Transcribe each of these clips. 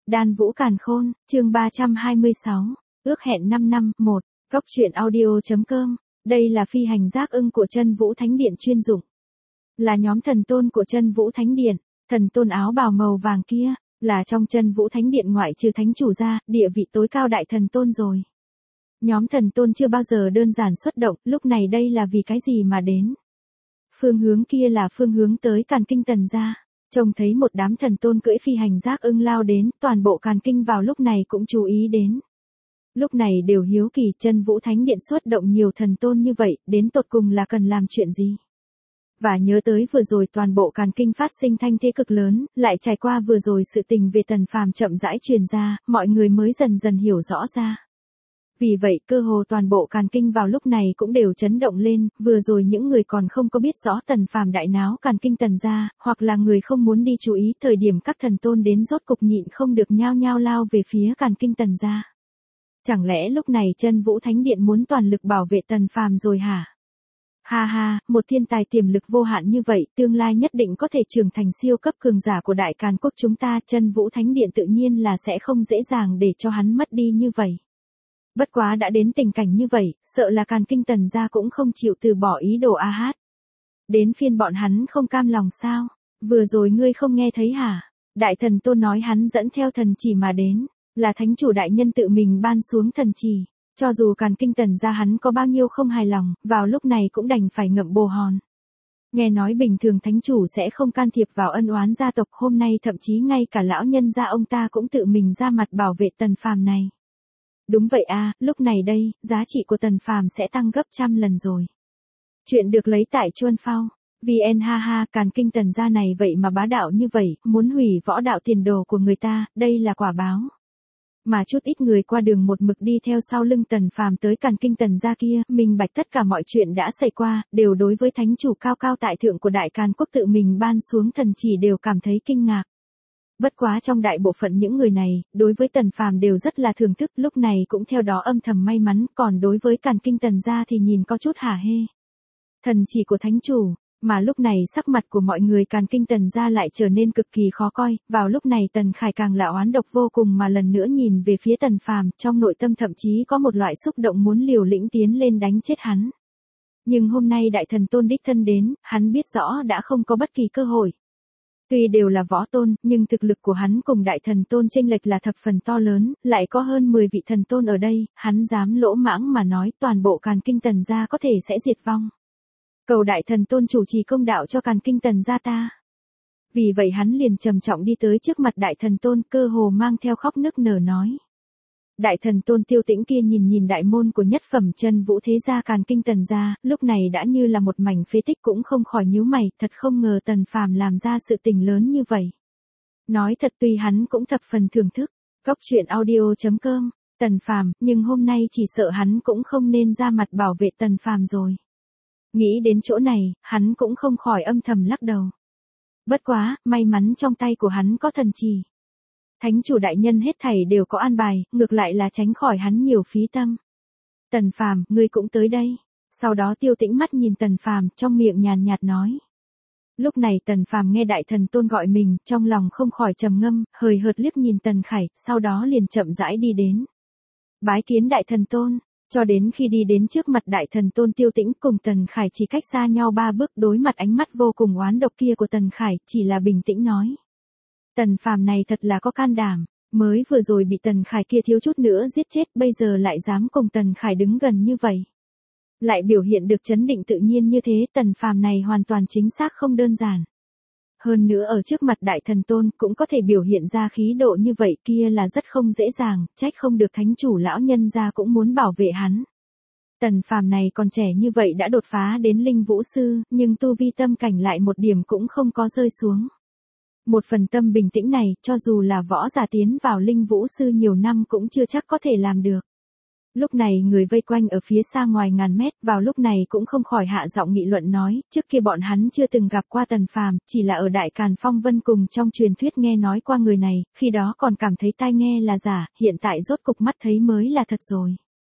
Đan Vũ Càn Khôn, chương 326, ước hẹn 5 năm, 1, Cóc truyện audio.com, đây là phi hành giác ưng của Chân Vũ Thánh Điện chuyên dụng. Là nhóm thần tôn của Chân Vũ Thánh Điện, thần tôn áo bào màu vàng kia, là trong Chân Vũ Thánh Điện ngoại trừ thánh chủ ra, địa vị tối cao đại thần tôn rồi. Nhóm thần tôn chưa bao giờ đơn giản xuất động, lúc này đây là vì cái gì mà đến. Phương hướng kia là phương hướng tới Càn Kinh Tần gia. Trông thấy một đám thần tôn cưỡi phi hành giác ưng lao đến, toàn bộ Càn Kinh vào lúc này cũng chú ý đến. Lúc này đều hiếu kỳ Chân Vũ Thánh Điện xuất động nhiều thần tôn như vậy, đến tột cùng là cần làm chuyện gì. Và nhớ tới vừa rồi toàn bộ Càn Kinh phát sinh thanh thế cực lớn, lại trải qua vừa rồi sự tình về Tần Phàm chậm rãi truyền ra, mọi người mới dần dần hiểu rõ ra. Vì vậy cơ hồ toàn bộ Càn Kinh vào lúc này cũng đều chấn động lên, vừa rồi những người còn không có biết rõ Tần Phàm đại náo Càn Kinh Tần gia, hoặc là người không muốn đi chú ý thời điểm các thần tôn đến rốt cục nhịn không được nhao nhao lao về phía Càn Kinh Tần gia. Chẳng lẽ lúc này Chân Vũ Thánh Điện muốn toàn lực bảo vệ Tần Phàm rồi hả? Ha ha, một thiên tài tiềm lực vô hạn như vậy, tương lai nhất định có thể trưởng thành siêu cấp cường giả của Đại Càn Quốc chúng ta, Chân Vũ Thánh Điện tự nhiên là sẽ không dễ dàng để cho hắn mất đi như vậy. Bất quá đã đến tình cảnh như vậy, sợ là Càn Kinh Tần gia cũng không chịu từ bỏ ý đồ a hát. Đến phiên bọn hắn không cam lòng sao? Vừa rồi ngươi không nghe thấy hả? Đại thần tôn nói hắn dẫn theo thần chỉ mà đến, là thánh chủ đại nhân tự mình ban xuống thần chỉ. Cho dù Càn Kinh Tần gia hắn có bao nhiêu không hài lòng, vào lúc này cũng đành phải ngậm bồ hòn. Nghe nói bình thường thánh chủ sẽ không can thiệp vào ân oán gia tộc, hôm nay thậm chí ngay cả lão nhân gia ông ta cũng tự mình ra mặt bảo vệ Tần Phàm này. Đúng vậy a, lúc này đây, giá trị của Tần Phàm sẽ tăng gấp trăm lần rồi. Chuyện được lấy tại Chuân Phao. VN ha ha, Càn Kinh Tần gia này vậy mà bá đạo như vậy, muốn hủy võ đạo tiền đồ của người ta, đây là quả báo. Mà chút ít người qua đường một mực đi theo sau lưng Tần Phàm tới Càn Kinh Tần gia kia, minh bạch tất cả mọi chuyện đã xảy qua, đều đối với thánh chủ cao cao tại thượng của Đại Càn Quốc tự mình ban xuống thần chỉ đều cảm thấy kinh ngạc. Bất quá trong đại bộ phận những người này, đối với Tần Phàm đều rất là thưởng thức, lúc này cũng theo đó âm thầm may mắn, còn đối với Càn Kinh Tần gia thì nhìn có chút hả hê. Thần chỉ của thánh chủ, mà lúc này sắc mặt của mọi người Càn Kinh Tần gia lại trở nên cực kỳ khó coi, vào lúc này Tần Khải càng là oán độc vô cùng mà lần nữa nhìn về phía Tần Phàm, trong nội tâm thậm chí có một loại xúc động muốn liều lĩnh tiến lên đánh chết hắn. Nhưng hôm nay đại thần tôn đích thân đến, hắn biết rõ đã không có bất kỳ cơ hội. Tuy đều là võ tôn, nhưng thực lực của hắn cùng đại thần tôn chênh lệch là thập phần to lớn, lại có hơn 10 vị thần tôn ở đây, hắn dám lỗ mãng mà nói toàn bộ Càn Kinh Tần gia có thể sẽ diệt vong. Cầu đại thần tôn chủ trì công đạo cho Càn Kinh Tần gia ta. Vì vậy hắn liền trầm trọng đi tới trước mặt đại thần tôn, cơ hồ mang theo khóc nức nở nói. Đại thần tôn Tiêu Tĩnh kia nhìn đại môn của nhất phẩm Chân Vũ thế gia Càn Kinh Tần gia, lúc này đã như là một mảnh phế tích, cũng không khỏi nhíu mày, thật không ngờ Tần Phàm làm ra sự tình lớn như vậy. Nói thật tuy hắn cũng thập phần thưởng thức, Cóc truyện audio.com, Tần Phàm, nhưng hôm nay chỉ sợ hắn cũng không nên ra mặt bảo vệ Tần Phàm rồi. Nghĩ đến chỗ này, hắn cũng không khỏi âm thầm lắc đầu. Bất quá, may mắn trong tay của hắn có thần chỉ. Thánh chủ đại nhân hết thảy đều có an bài, ngược lại là tránh khỏi hắn nhiều phí tâm. Tần Phàm, ngươi cũng tới đây. Sau đó Tiêu Tĩnh mắt nhìn Tần Phàm, trong miệng nhàn nhạt nói. Lúc này Tần Phàm nghe đại thần tôn gọi mình, trong lòng không khỏi trầm ngâm, hời hợt liếc nhìn Tần Khải, sau đó liền chậm rãi đi đến. Bái kiến đại thần tôn. Cho đến khi đi đến trước mặt đại thần tôn Tiêu Tĩnh cùng Tần Khải chỉ cách xa nhau 3 bước, đối mặt ánh mắt vô cùng oán độc kia của Tần Khải, chỉ là bình tĩnh nói. Tần Phàm này thật là có can đảm, mới vừa rồi bị Tần Khải kia thiếu chút nữa giết chết, bây giờ lại dám cùng Tần Khải đứng gần như vậy. Lại biểu hiện được trấn định tự nhiên như thế, Tần Phàm này hoàn toàn chính xác không đơn giản. Hơn nữa ở trước mặt đại thần tôn cũng có thể biểu hiện ra khí độ như vậy, kia là rất không dễ dàng, trách không được thánh chủ lão nhân gia cũng muốn bảo vệ hắn. Tần Phàm này còn trẻ như vậy đã đột phá đến linh vũ sư, nhưng tu vi tâm cảnh lại một điểm cũng không có rơi xuống. Một phần tâm bình tĩnh này, cho dù là võ giả tiến vào linh vũ sư nhiều năm cũng chưa chắc có thể làm được. Lúc này người vây quanh ở phía xa ngoài ngàn mét, vào lúc này cũng không khỏi hạ giọng nghị luận nói, trước kia bọn hắn chưa từng gặp qua Tần Phàm, chỉ là ở Đại Càn Phong Vân cùng trong truyền thuyết nghe nói qua người này, khi đó còn cảm thấy tai nghe là giả, hiện tại rốt cục mắt thấy mới là thật rồi.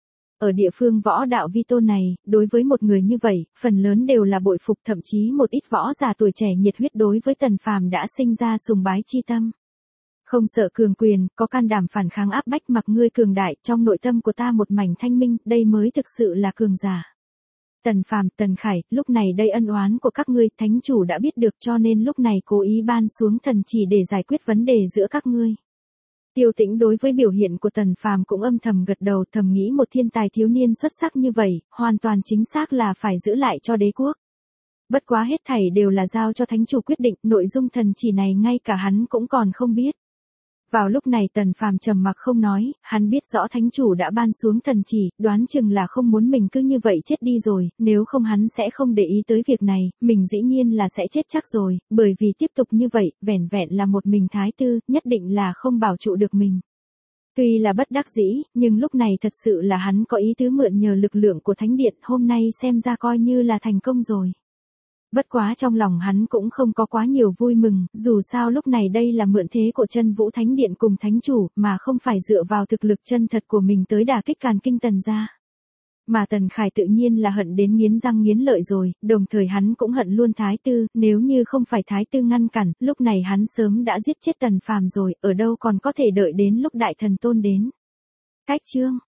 Ở địa phương võ đạo vi tôn này, đối với một người như vậy, phần lớn đều là bội phục, thậm chí một ít võ giả tuổi trẻ nhiệt huyết đối với Tần Phàm đã sinh ra sùng bái chi tâm. Không sợ cường quyền, có can đảm phản kháng áp bách mặc ngươi cường đại, trong nội tâm của ta một mảnh thanh minh, đây mới thực sự là cường giả. Tần Phàm, Tần Khải, lúc này đây ân oán của các ngươi, thánh chủ đã biết được cho nên lúc này cố ý ban xuống thần chỉ để giải quyết vấn đề giữa các ngươi. Tiêu Tĩnh đối với biểu hiện của Tần Phàm cũng âm thầm gật đầu, thầm nghĩ một thiên tài thiếu niên xuất sắc như vậy, hoàn toàn chính xác là phải giữ lại cho đế quốc. Bất quá hết thảy đều là giao cho thánh chủ quyết định, nội dung thần chỉ này ngay cả hắn cũng còn không biết. Vào lúc này Tần Phàm trầm mặc không nói, hắn biết rõ thánh chủ đã ban xuống thần chỉ, đoán chừng là không muốn mình cứ như vậy chết đi rồi, nếu không hắn sẽ không để ý tới việc này, mình dĩ nhiên là sẽ chết chắc rồi, bởi vì tiếp tục như vậy, vẻn vẹn là một mình thái tử, nhất định là không bảo trụ được mình. Tuy là bất đắc dĩ, nhưng lúc này thật sự là hắn có ý tứ mượn nhờ lực lượng của thánh điện, hôm nay xem ra coi như là thành công rồi. Bất quá trong lòng hắn cũng không có quá nhiều vui mừng, dù sao lúc này đây là mượn thế của Chân Vũ Thánh Điện cùng thánh chủ, mà không phải dựa vào thực lực chân thật của mình tới đả kích Càn Kinh Tần gia. Mà Tần Khải tự nhiên là hận đến nghiến răng nghiến lợi rồi, đồng thời hắn cũng hận luôn Thái Tư, nếu như không phải Thái Tư ngăn cản, lúc này hắn sớm đã giết chết Tần Phàm rồi, ở đâu còn có thể đợi đến lúc Đại Thần Tôn đến. Cách chương